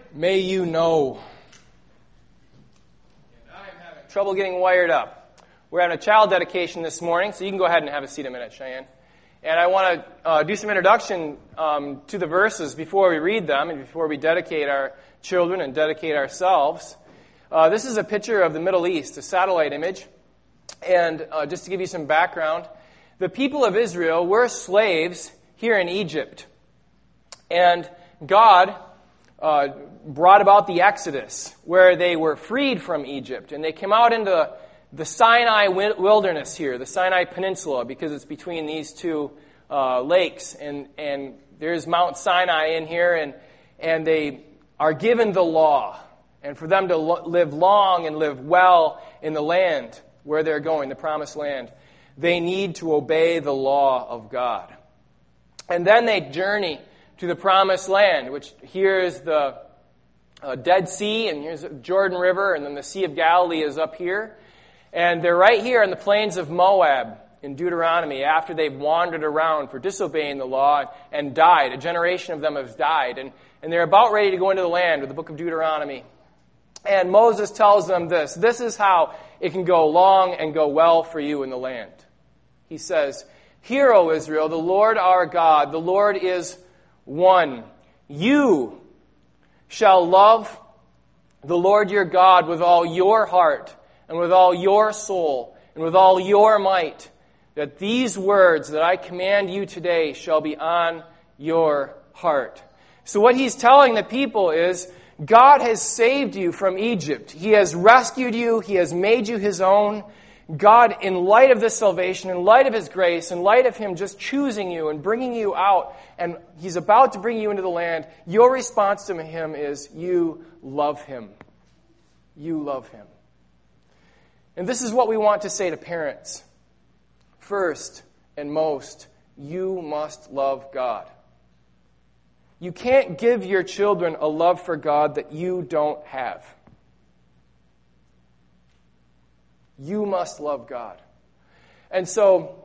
May you know. And I'm having trouble getting wired up. We're having a child dedication this morning, so you can go ahead and have a seat a minute, Cheyenne. And I want to do some introduction to the verses before we read them and before we dedicate our children and dedicate ourselves. This is a picture of the Middle East, a satellite image. And just to give you some background, the people of Israel were slaves here in Egypt. And God brought about the Exodus, where they were freed from Egypt. And they came out into the Sinai wilderness here, the Sinai Peninsula, because it's between these two lakes. And there's Mount Sinai in here, and they are given the law. And for them to live long and live well in the land where they're going, the promised land, they need to obey the law of God. And then they journey to the promised land, which here is the Dead Sea, and here's the Jordan River, and then the Sea of Galilee is up here. And they're right here on the plains of Moab in Deuteronomy after they've wandered around for disobeying the law and died. A generation of them has died. And they're about ready to go into the land with the book of Deuteronomy. And Moses tells them this. This is how it can go long and go well for you in the land. He says, "Hear, O Israel, the Lord our God, the Lord is one. You shall love the Lord your God with all your heart and with all your soul and with all your might, that these words that I command you today shall be on your heart." So what he's telling the people is, God has saved you from Egypt. He has rescued you. He has made you His own. God, in light of this salvation, in light of His grace, in light of Him just choosing you and bringing you out, and He's about to bring you into the land, your response to Him is, you love Him. You love Him. And this is what we want to say to parents. First and most, you must love God. You can't give your children a love for God that you don't have. You must love God. And so,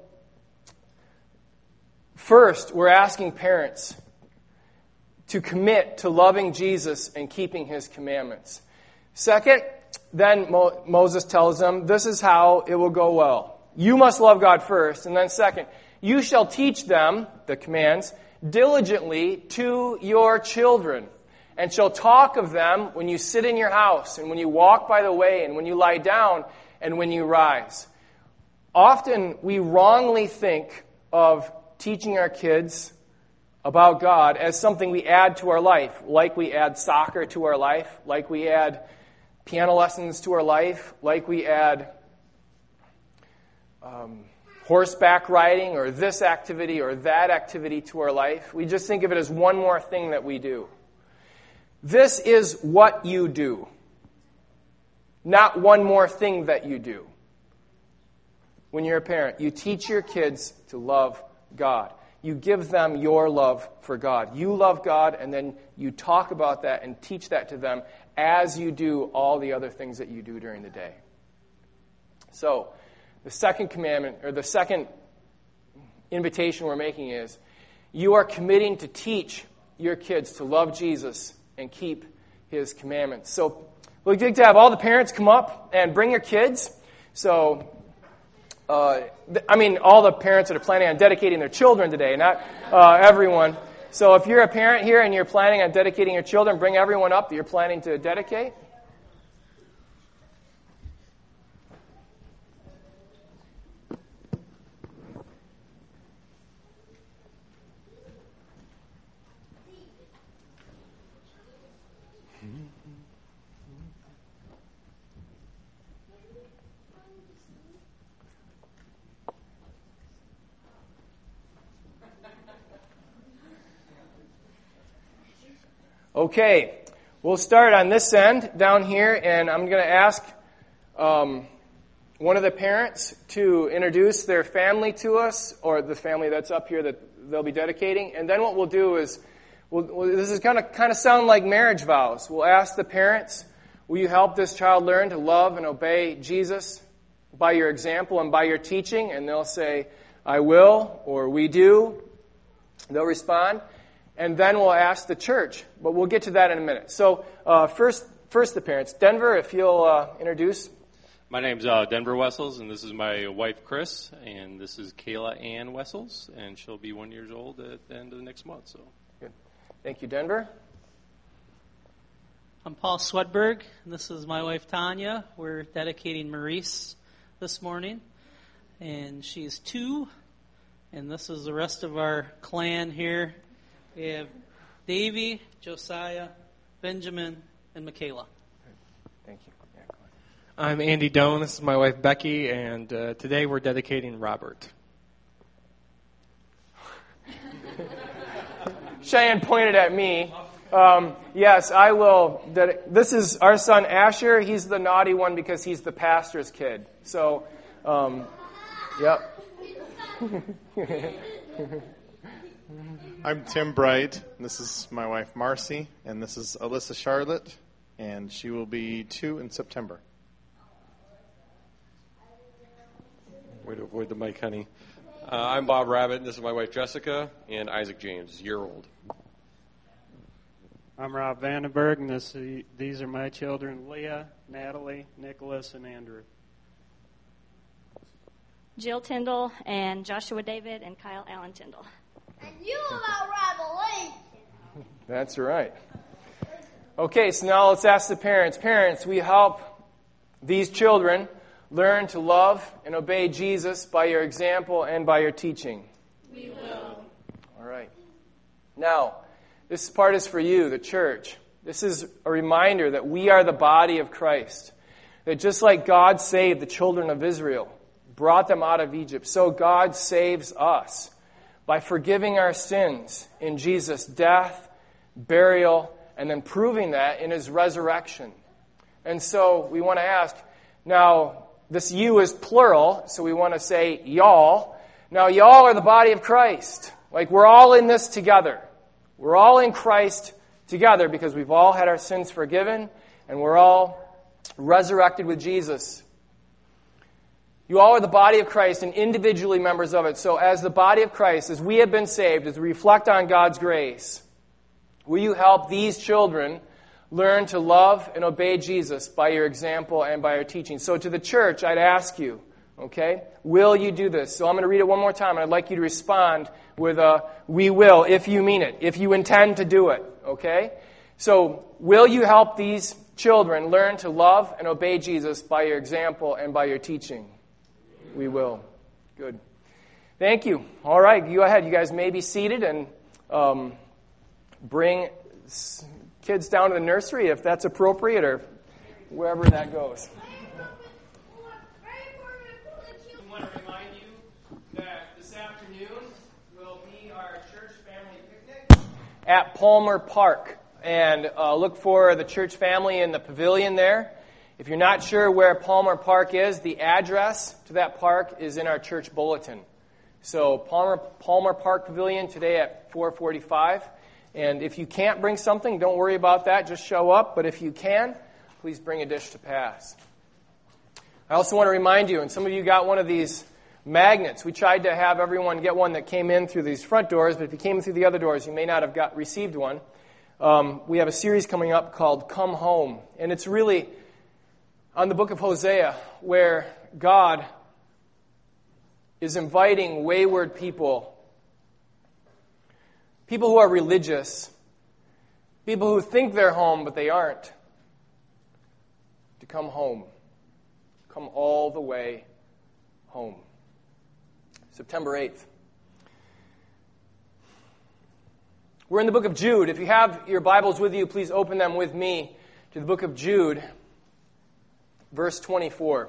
first, we're asking parents to commit to loving Jesus and keeping His commandments. Second, then Moses tells them, this is how it will go well. You must love God first. And then second, you shall teach them, the commands, diligently to your children, and shall talk of them when you sit in your house, and when you walk by the way, and when you lie down, and when you rise. Often we wrongly think of teaching our kids about God as something we add to our life, like we add soccer to our life, like we add piano lessons to our life, like we add horseback riding or this activity or that activity to our life. We just think of it as one more thing that we do. This is what you do, not one more thing that you do. When you're a parent, you teach your kids to love God. You give them your love for God. You love God, and then you talk about that and teach that to them as you do all the other things that you do during the day. So, the second commandment, or the second invitation we're making is, you are committing to teach your kids to love Jesus and keep His commandments. So we'd like to have all the parents come up and bring your kids. So, all the parents that are planning on dedicating their children today, not everyone. So if you're a parent here and you're planning on dedicating your children, bring everyone up that you're planning to dedicate. Okay, we'll start on this end down here, and I'm going to ask one of the parents to introduce their family to us, or the family that's up here that they'll be dedicating. And then what we'll do is, this is kind of sound like marriage vows. We'll ask the parents, will you help this child learn to love and obey Jesus by your example and by your teaching? And they'll say, I will, or we do. They'll respond. and then we'll ask the church. But we'll get to that in a minute. So first the parents. Denver, if you'll introduce. My name's Denver Wessels, and this is my wife, Chris, and this is Kayla Ann Wessels, and she'll be 1 year old at the end of the next month. So, good. Thank you, Denver. I'm Paul Swedberg, and this is my wife, Tanya. We're dedicating Maurice this morning, and she's 2, and this is the rest of our clan here. We have Davy, Josiah, Benjamin, and Michaela. Thank you. Yeah, go ahead. I'm Andy Doan. This is my wife, Becky, and today we're dedicating Robert. Cheyenne pointed at me. Yes, I will. This is our son, Asher. He's the naughty one because he's the pastor's kid. So, yep. I'm Tim Bright. This is my wife, Marcy, and this is Alyssa Charlotte, and she will be 2 in September. Way to avoid the mic, honey. I'm Bob Rabbit, and this is my wife, Jessica, and Isaac James, year-old. I'm Rob Vandenberg, and these are my children, Leah, Natalie, Nicholas, and Andrew. Jill Tyndall and Joshua David and Kyle Allen Tyndall. And you about Revelation. That's right. Okay, so now let's ask the parents. Parents, we help these children learn to love and obey Jesus by your example and by your teaching. We will. All right. Now, this part is for you, the church. This is a reminder that we are the body of Christ. That just like God saved the children of Israel, brought them out of Egypt, so God saves us by forgiving our sins in Jesus' death, burial, and then proving that in His resurrection. And so we want to ask, now this you is plural, so we want to say y'all. Now y'all are the body of Christ. Like we're all in this together. We're all in Christ together because we've all had our sins forgiven and we're all resurrected with Jesus. You all are the body of Christ and individually members of it. So as the body of Christ, as we have been saved, as we reflect on God's grace, will you help these children learn to love and obey Jesus by your example and by your teaching? So to the church, I'd ask you, okay, will you do this? So I'm going to read it one more time, and I'd like you to respond with a we will, if you mean it, if you intend to do it, okay? So will you help these children learn to love and obey Jesus by your example and by your teaching? We will. Good. Thank you. All right, go ahead. You guys may be seated and bring kids down to the nursery if that's appropriate or wherever that goes. I want to remind you that this afternoon will be our church family picnic at Palmer Park. And look for the church family in the pavilion there. If you're not sure where Palmer Park is, the address to that park is in our church bulletin. So Palmer Park Pavilion today at 4:45. And if you can't bring something, don't worry about that. Just show up. But if you can, please bring a dish to pass. I also want to remind you, and some of you got one of these magnets. We tried to have everyone get one that came in through these front doors, but if you came through the other doors, you may not have received one. We have a series coming up called Come Home. And it's really on the book of Hosea, where God is inviting wayward people who are religious, people who think they're home but they aren't, to come home. Come all the way home. September 8th. We're in the book of Jude. If you have your Bibles with you, please open them with me to the book of Jude, verse 24.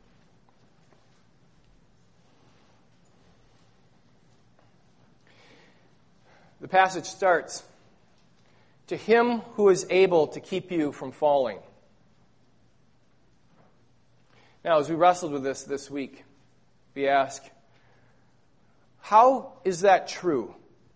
The passage starts, "To him who is able to keep you from falling." Now, as we wrestled with this week, we ask, how is that true?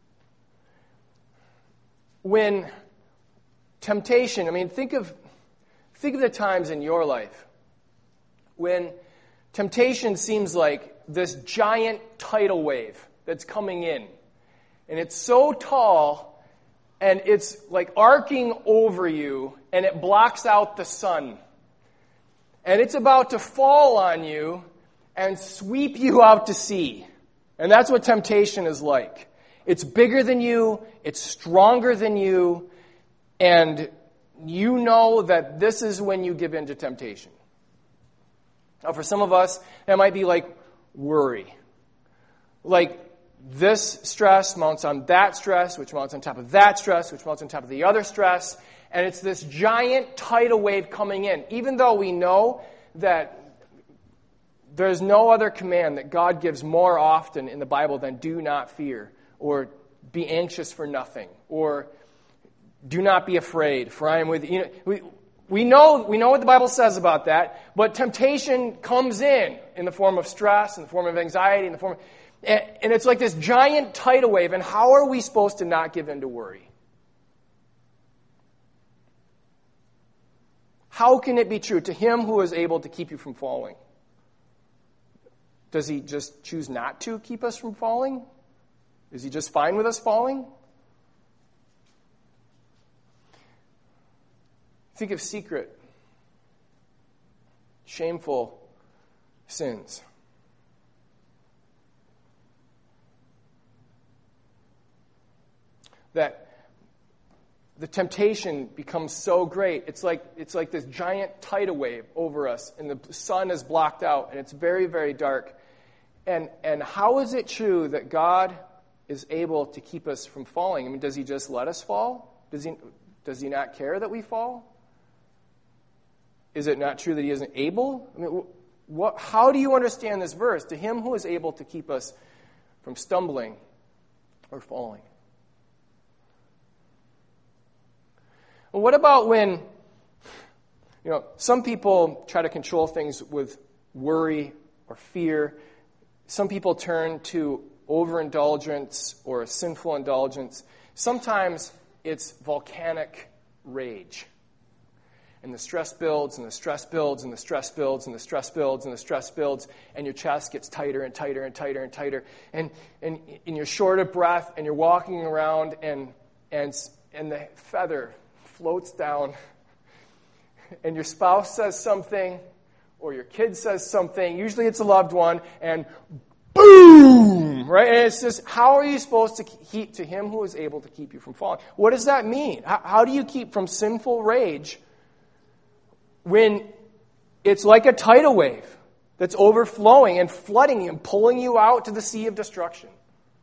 When temptation, think of the times in your life when temptation seems like this giant tidal wave that's coming in. And it's so tall and it's like arcing over you, and it blocks out the sun. And it's about to fall on you and sweep you out to sea. And that's what temptation is like. It's bigger than you, it's stronger than you, and you know that this is when you give in to temptation. Now, for some of us, that might be like worry. Like, this stress mounts on that stress, which mounts on top of that stress, which mounts on top of the other stress. And it's this giant tidal wave coming in. Even though we know that there's no other command that God gives more often in the Bible than do not fear, or be anxious for nothing, or do not be afraid, for I am with you. We know what the Bible says about that, but temptation comes in the form of stress, in the form of anxiety, in the form of... And it's like this giant tidal wave, and how are we supposed to not give in to worry? How can it be true? To him who is able to keep you from falling. Does he just choose not to keep us from falling? Is he just fine with us falling? Think of secret, shameful sins. That the temptation becomes so great. It's like this giant tidal wave over us, and the sun is blocked out, and it's very, very dark. And how is it true that God is able to keep us from falling? I mean, does he just let us fall? Does he not care that we fall? Is it not true that he isn't able? I mean, how do you understand this verse? To him who is able to keep us from stumbling or falling. Well, what about when, some people try to control things with worry or fear. Some people turn to overindulgence or sinful indulgence. Sometimes it's volcanic rage. And the stress builds, and the stress builds, and the stress builds, and the stress builds, and the stress builds, and your chest gets tighter and tighter and tighter and tighter. And you're short of breath, and you're walking around, and the feather floats down, and your spouse says something, or your kid says something, usually it's a loved one, and boom! Right? And it's just, how are you supposed to keep to him who is able to keep you from falling? What does that mean? How do you keep from sinful rage when it's like a tidal wave that's overflowing and flooding you and pulling you out to the sea of destruction?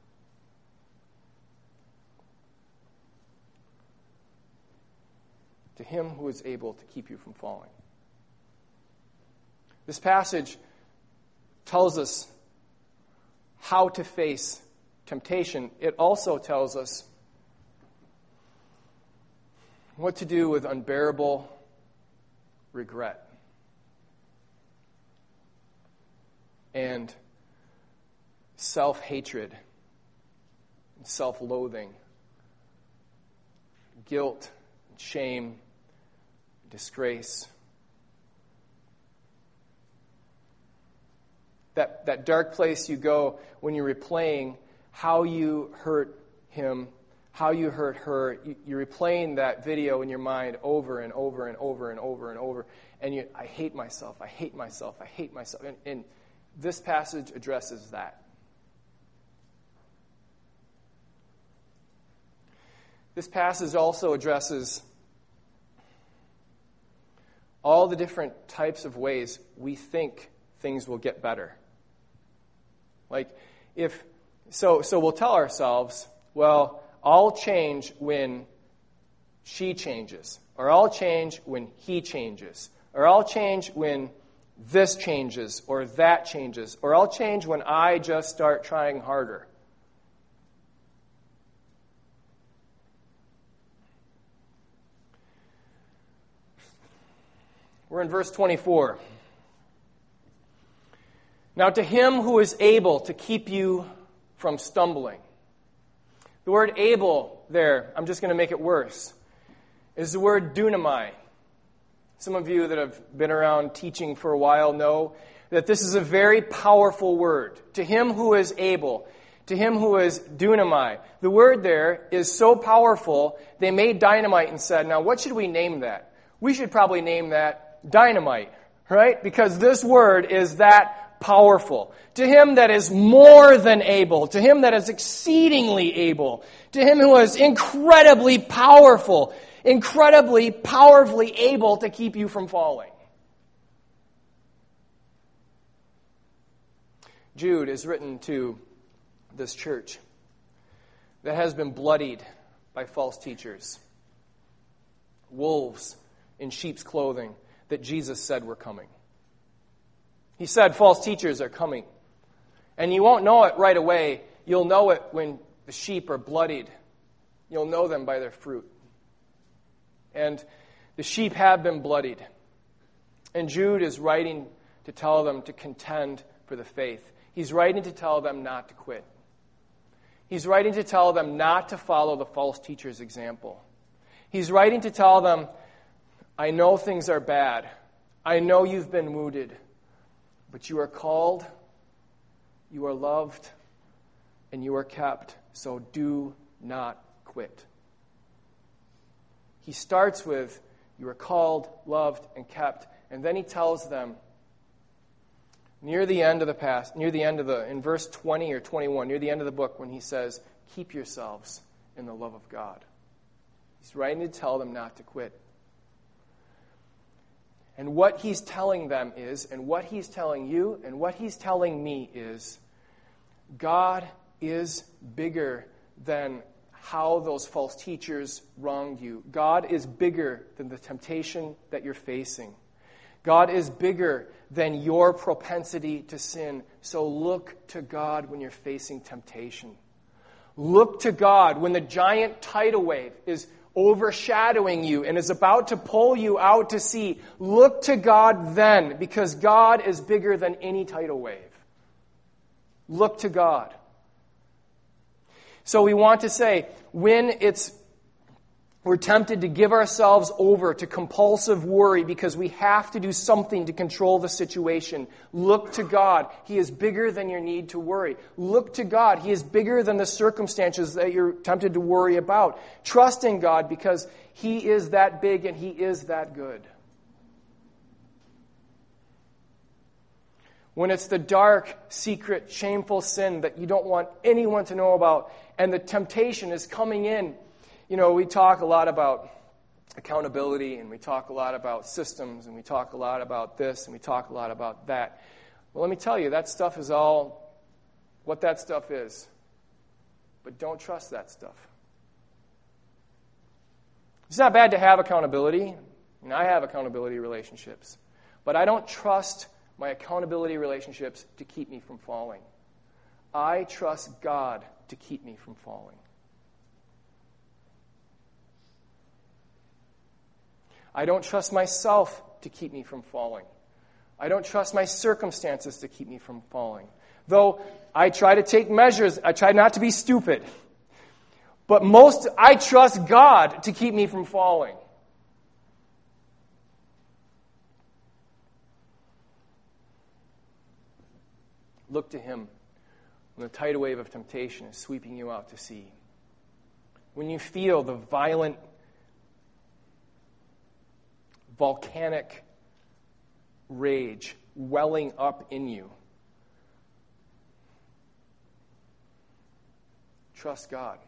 To him who is able to keep you from falling. This passage tells us how to face temptation. It also tells us what to do with unbearable regret and self-hatred and self-loathing, guilt, shame, disgrace. That dark place you go when you're replaying how you hurt him, how you hurt her. You're replaying that video in your mind over and over and over and over and over. And I hate myself, I hate myself, I hate myself. And this passage addresses that. This passage also addresses all the different types of ways we think things will get better. Like, so we'll tell ourselves, well, I'll change when she changes, or I'll change when he changes, or I'll change when this changes, or that changes, or I'll change when I just start trying harder. We're in verse 24. Now to him who is able to keep you from stumbling. The word able there, I'm just going to make it worse, is the word dunamai. Some of you that have been around teaching for a while know that this is a very powerful word. To him who is able. To him who is dunamai. The word there is so powerful, they made dynamite and said, now what should we name that? We should probably name that dynamite, right? Because this word is that powerful. To him that is more than able, to him that is exceedingly able, to him who is incredibly powerful, incredibly powerfully able to keep you from falling. Jude is written to this church that has been bloodied by false teachers, wolves in sheep's clothing that Jesus said were coming. He said false teachers are coming. And you won't know it right away. You'll know it when the sheep are bloodied. You'll know them by their fruit. And the sheep have been bloodied. And Jude is writing to tell them to contend for the faith. He's writing to tell them not to quit. He's writing to tell them not to follow the false teacher's example. He's writing to tell them, I know things are bad. I know you've been wounded. But you are called, you are loved, and you are kept. So do not quit. He starts with, you are called, loved, and kept. And then he tells them, in verse 20 or 21, near the end of the book, when he says, keep yourselves in the love of God. He's writing to tell them not to quit. And what he's telling them is, and what he's telling you, and what he's telling me is, God is bigger than how those false teachers wronged you. God is bigger than the temptation that you're facing. God is bigger than your propensity to sin. So look to God when you're facing temptation. Look to God when the giant tidal wave is overshadowing you and is about to pull you out to sea. Look to God then, because God is bigger than any tidal wave. Look to God. So we want to say, when we're tempted to give ourselves over to compulsive worry because we have to do something to control the situation, look to God. He is bigger than your need to worry. Look to God. He is bigger than the circumstances that you're tempted to worry about. Trust in God because He is that big and He is that good. When it's the dark, secret, shameful sin that you don't want anyone to know about, and the temptation is coming in. You know, we talk a lot about accountability, and we talk a lot about systems, and we talk a lot about this, and we talk a lot about that. Well, let me tell you, that stuff is all what that stuff is. But don't trust that stuff. It's not bad to have accountability. I have accountability relationships. But I don't trust my accountability relationships to keep me from falling. I trust God to keep me from falling. I don't trust myself to keep me from falling. I don't trust my circumstances to keep me from falling. Though I try to take measures, I try not to be stupid. But I trust God to keep me from falling. Look to Him when the tidal wave of temptation is sweeping you out to sea. When you feel the violent, volcanic rage welling up in you, trust God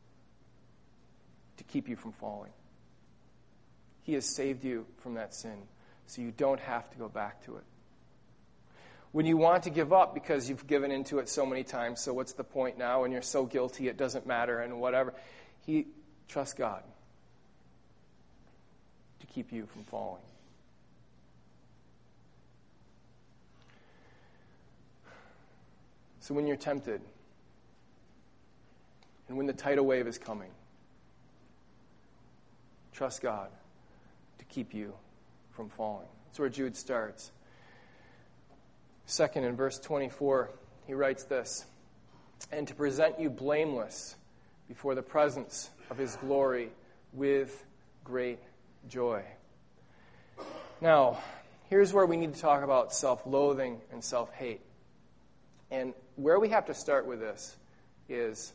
to keep you from falling. He has saved you from that sin, so you don't have to go back to it. When you want to give up because you've given into it so many times, so what's the point now? And you're so guilty it doesn't matter and whatever. Trust God to keep you from falling. So when you're tempted, and when the tidal wave is coming, trust God to keep you from falling. That's where Jude starts. Second, in verse 24, he writes this, and to present you blameless before the presence of His glory with great joy. Now, here's where we need to talk about self-loathing and self-hate. And where we have to start with this is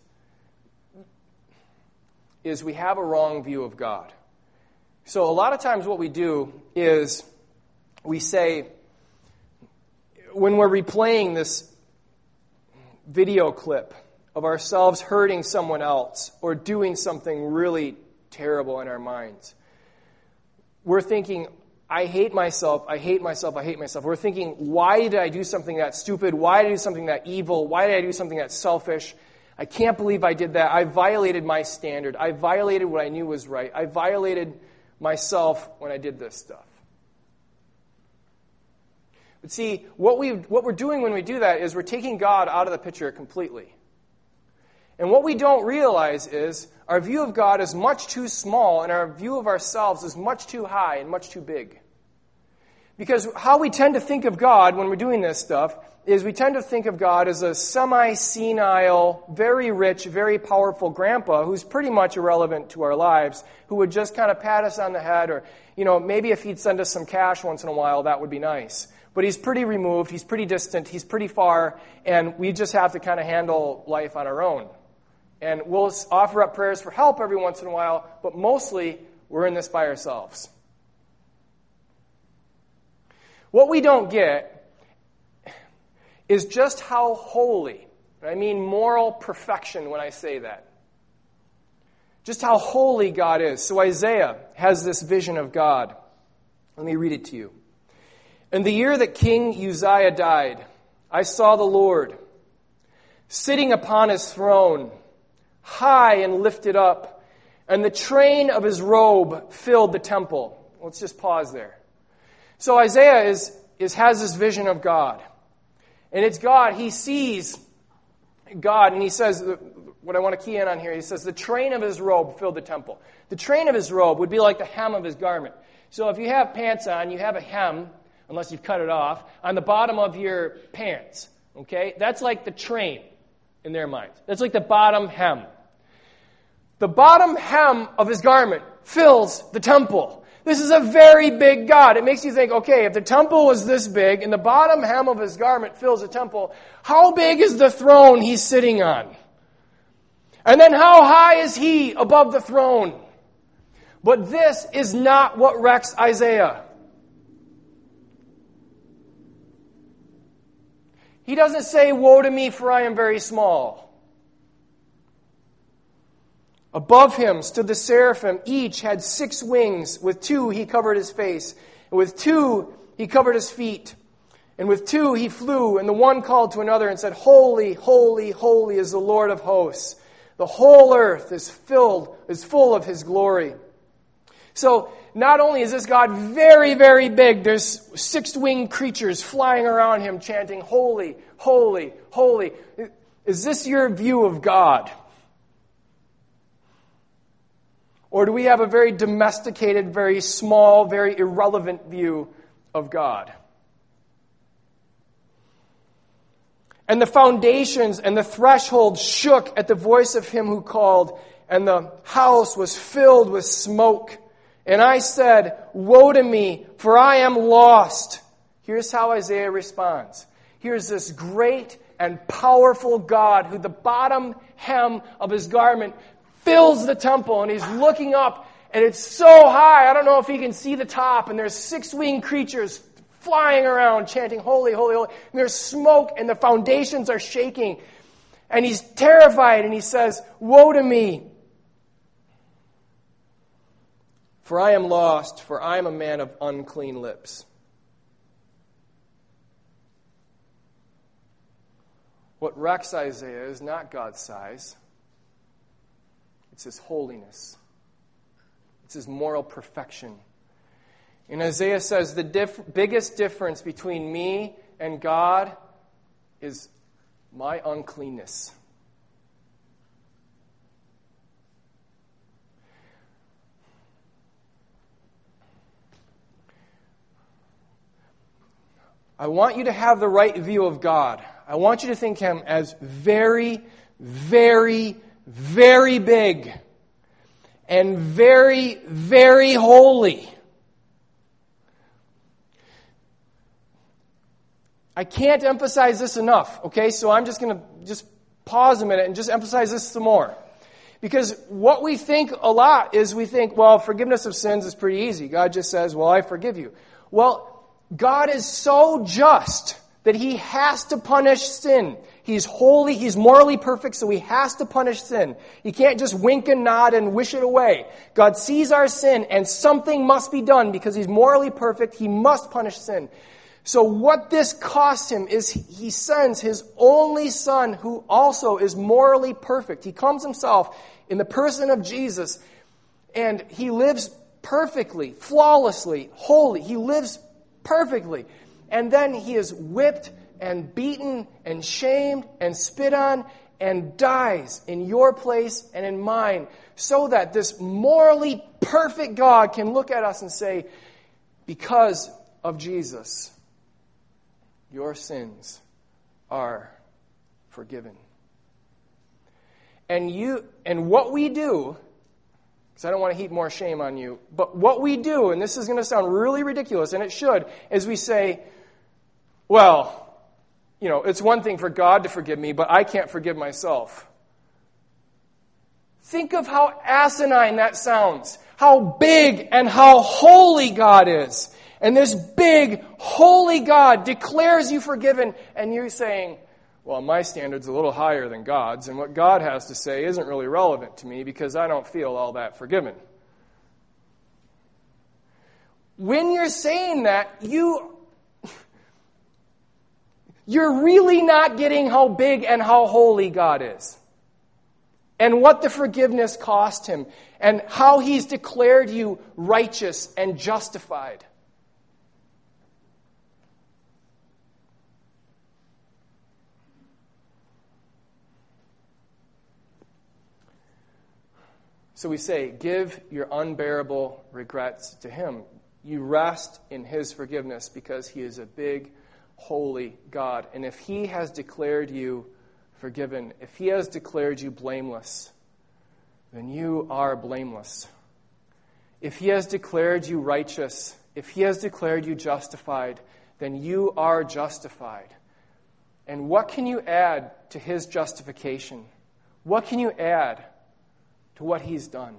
we have a wrong view of God. So a lot of times what we do is we say, when we're replaying this video clip of ourselves hurting someone else or doing something really terrible in our minds, we're thinking, I hate myself, I hate myself, I hate myself. We're thinking, why did I do something that stupid? Why did I do something that evil? Why did I do something that selfish? I can't believe I did that. I violated my standard. I violated what I knew was right. I violated myself when I did this stuff. But see, what we're doing when we do that is we're taking God out of the picture completely. And what we don't realize is our view of God is much too small and our view of ourselves is much too high and much too big. Because how we tend to think of God when we're doing this stuff is we tend to think of God as a semi-senile, very rich, very powerful grandpa who's pretty much irrelevant to our lives, who would just kind of pat us on the head, or, maybe if he'd send us some cash once in a while, that would be nice. But he's pretty removed, he's pretty distant, he's pretty far, and we just have to kind of handle life on our own. And we'll offer up prayers for help every once in a while, but mostly we're in this by ourselves. What we don't get is just how holy, and I mean moral perfection when I say that, just how holy God is. So Isaiah has this vision of God. Let me read it to you. In the year that King Uzziah died, I saw the Lord sitting upon his throne, high and lifted up, and the train of his robe filled the temple. Let's just pause there. So Isaiah has this vision of God. And it's God. He sees God, and he says, what I want to key in on here, he says, the train of his robe filled the temple. The train of his robe would be like the hem of his garment. So if you have pants on, you have a hem, unless you've cut it off, on the bottom of your pants. Okay? That's like the train in their minds. That's like the bottom hem. The bottom hem of his garment fills the temple. This is a very big God. It makes you think, okay, if the temple was this big and the bottom hem of his garment fills the temple, how big is the throne he's sitting on? And then how high is he above the throne? But this is not what wrecks Isaiah. He doesn't say, woe to me, for I am very small. Above him stood the seraphim. Each had 6 wings. With 2 he covered his face. And with 2 he covered his feet. And with 2 he flew. And the one called to another and said, Holy, holy, holy is the Lord of hosts. The whole earth is full of his glory. So not only is this God very, very big, there's 6-winged creatures flying around him chanting, Holy, holy, holy. Is this your view of God? Or do we have a very domesticated, very small, very irrelevant view of God? And the foundations and the threshold shook at the voice of him who called, and the house was filled with smoke. And I said, woe to me, for I am lost. Here's how Isaiah responds. Here's this great and powerful God who the bottom hem of his garment fills the temple, and he's looking up, and it's so high, I don't know if he can see the top, and there's 6-winged creatures flying around chanting, holy, holy, holy. And there's smoke, and the foundations are shaking. And he's terrified, and he says, woe to me, for I am lost, for I am a man of unclean lips. What wrecks Isaiah is not God's size. It's his holiness. It's his moral perfection. And Isaiah says the biggest difference between me and God is my uncleanness. I want you to have the right view of God. I want you to think him as very, very, very big and very, very holy. I can't emphasize this enough, okay? So I'm just going to pause a minute and just emphasize this some more. Because what we think a lot is we think, well, forgiveness of sins is pretty easy. God just says, well, I forgive you. Well, God is so just that He has to punish sin. He's holy, He's morally perfect, so He has to punish sin. He can't just wink and nod and wish it away. God sees our sin, and something must be done because He's morally perfect. He must punish sin. So what this costs Him is He sends His only Son, who also is morally perfect. He comes Himself in the person of Jesus, and He lives perfectly, flawlessly, holy. He lives perfectly. And then He is whipped and beaten and shamed and spit on and dies in your place and in mine, so that this morally perfect God can look at us and say, because of Jesus, your sins are forgiven. And what we do, because I don't want to heap more shame on you, but what we do, and this is going to sound really ridiculous, and it should, is we say, well, it's one thing for God to forgive me, but I can't forgive myself. Think of how asinine that sounds. How big and how holy God is. And this big, holy God declares you forgiven, and you're saying, well, my standard's a little higher than God's, and what God has to say isn't really relevant to me because I don't feel all that forgiven. When you're saying that, you're really not getting how big and how holy God is. And what the forgiveness cost Him. And how He's declared you righteous and justified. So we say, give your unbearable regrets to Him. You rest in His forgiveness because He is a big, holy God. And if He has declared you forgiven, if He has declared you blameless, then you are blameless. If He has declared you righteous, if He has declared you justified, then you are justified. And what can you add to His justification? What can you add to what He's done?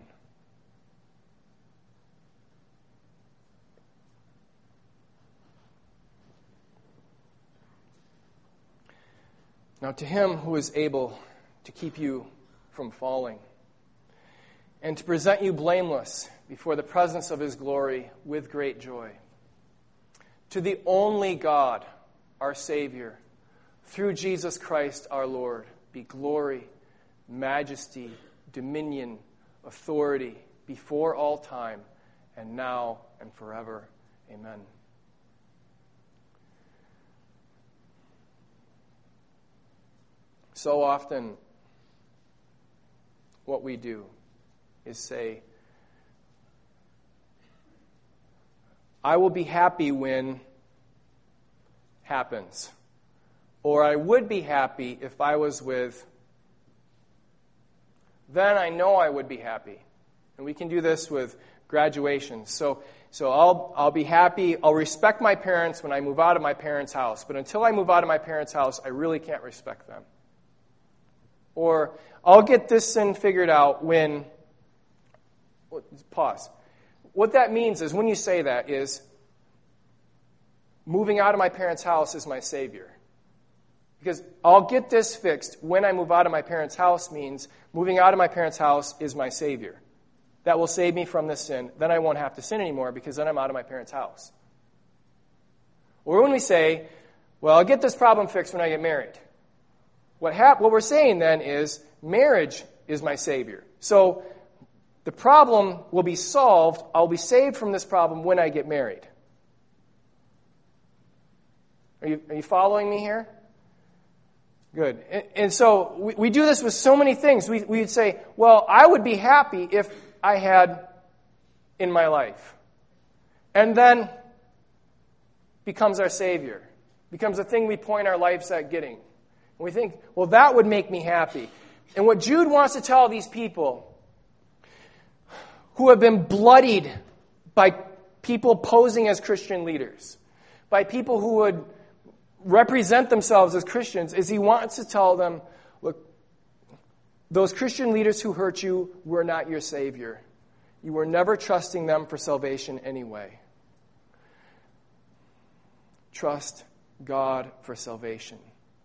Now to Him who is able to keep you from falling and to present you blameless before the presence of His glory with great joy. To the only God, our Savior, through Jesus Christ our Lord, be glory, majesty, dominion, authority before all time, and now and forever. Amen. So often, what we do is say, I will be happy when happens. Or I would be happy if I was with, then I know I would be happy. And we can do this with graduation. So I'll be happy, I'll respect my parents when I move out of my parents' house. But until I move out of my parents' house, I really can't respect them. Or I'll get this sin figured out when, pause. What that means is when you say that is, moving out of my parents' house is my Savior. Because I'll get this fixed when I move out of my parents' house means moving out of my parents' house is my Savior. That will save me from this sin. Then I won't have to sin anymore because then I'm out of my parents' house. Or when we say, well, I'll get this problem fixed when I get married. What we're saying then is marriage is my Savior. So the problem will be solved. I'll be saved from this problem when I get married. Are you following me here? Good. And so we do this with so many things. We'd say, well, I would be happy if I had in my life. And then becomes our Savior. Becomes a thing we point our lives at getting. And we think, well, that would make me happy. And what Jude wants to tell these people who have been bloodied by people posing as Christian leaders, by people who would represent themselves as Christians, is he wants to tell them, look, Those Christian leaders who hurt you were not your Savior. You were never trusting them for salvation anyway. Trust God for salvation.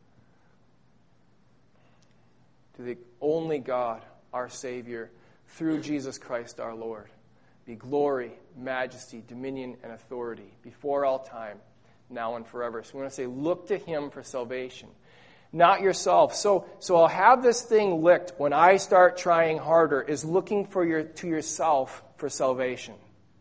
To the only God, our Savior, through Jesus Christ our Lord, be glory, majesty, dominion, and authority before all time, now and forever. So we want to say, look to Him for salvation, not yourself. So I'll have this thing licked when I start trying harder, is looking to yourself for salvation.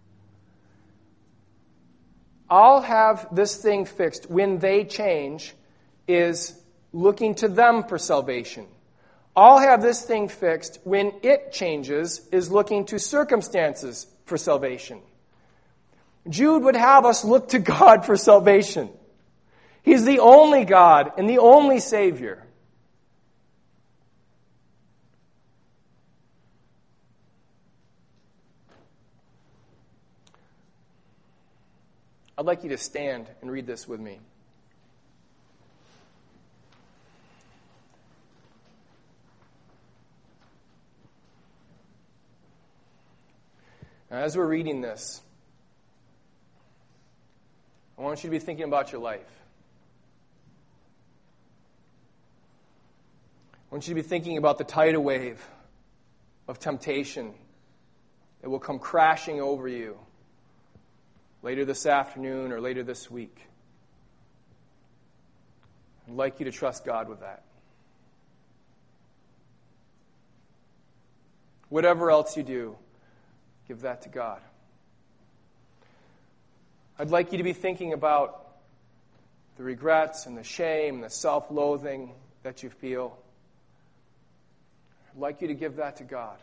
I'll have this thing fixed when they change, is looking to them for salvation. I'll have this thing fixed when it changes, is looking to circumstances for salvation. Jude would have us look to God for salvation. He's the only God and the only Savior. I'd like you to stand and read this with me. Now, as we're reading this, I want you to be thinking about your life. I want you to be thinking about the tidal wave of temptation that will come crashing over you later this afternoon or later this week. I'd like you to trust God with that. Whatever else you do, give that to God. I'd like you to be thinking about the regrets and the shame and the self-loathing that you feel. I'd like you to give that to God.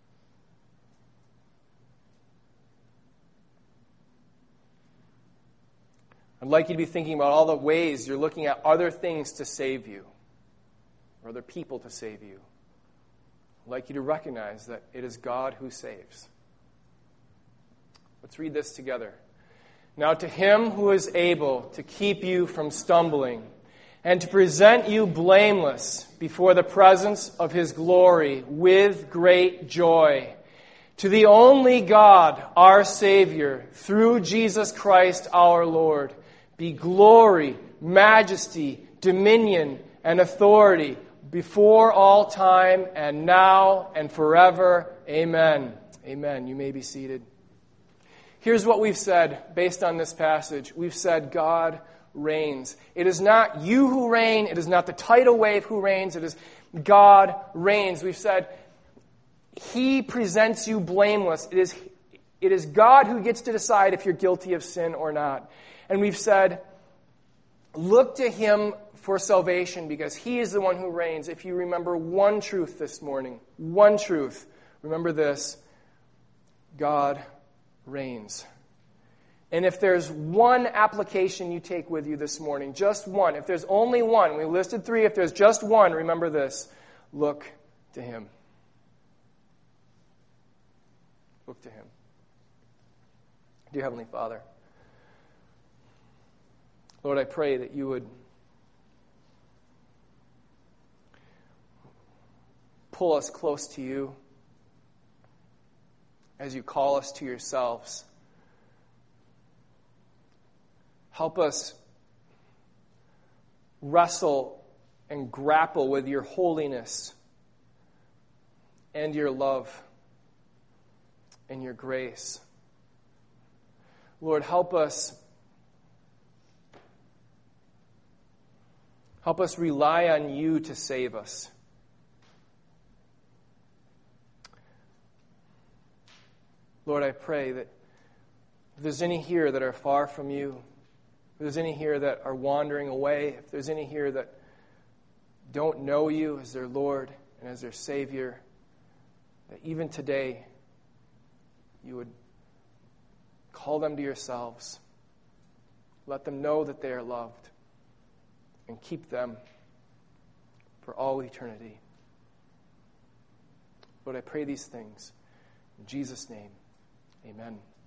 I'd like you to be thinking about all the ways you're looking at other things to save you, or other people to save you. I'd like you to recognize that it is God who saves. Let's read this together. Now to Him who is able to keep you from stumbling and to present you blameless before the presence of His glory with great joy, to the only God, our Savior, through Jesus Christ our Lord, be glory, majesty, dominion, and authority before all time and now and forever. Amen. Amen. You may be seated. Here's what we've said based on this passage. We've said God reigns. It is not you who reign. It is not the tidal wave who reigns. It is God reigns. We've said He presents you blameless. It is God who gets to decide if you're guilty of sin or not. And we've said, look to Him for salvation because He is the one who reigns. If you remember one truth this morning, one truth, remember this: God reigns. And if there's one application you take with you this morning, just one, if there's only one, we listed 3, if there's just one, remember this: look to Him. Look to Him. Dear Heavenly Father, Lord, I pray that you would pull us close to you as you call us to yourselves. Help us wrestle and grapple with your holiness and your love and your grace. Lord, help us rely on you to save us. Lord, I pray that if there's any here that are far from you, if there's any here that are wandering away, if there's any here that don't know you as their Lord and as their Savior, that even today you would call them to yourselves. Let them know that they are loved and keep them for all eternity. Lord, I pray these things in Jesus' name. Amen.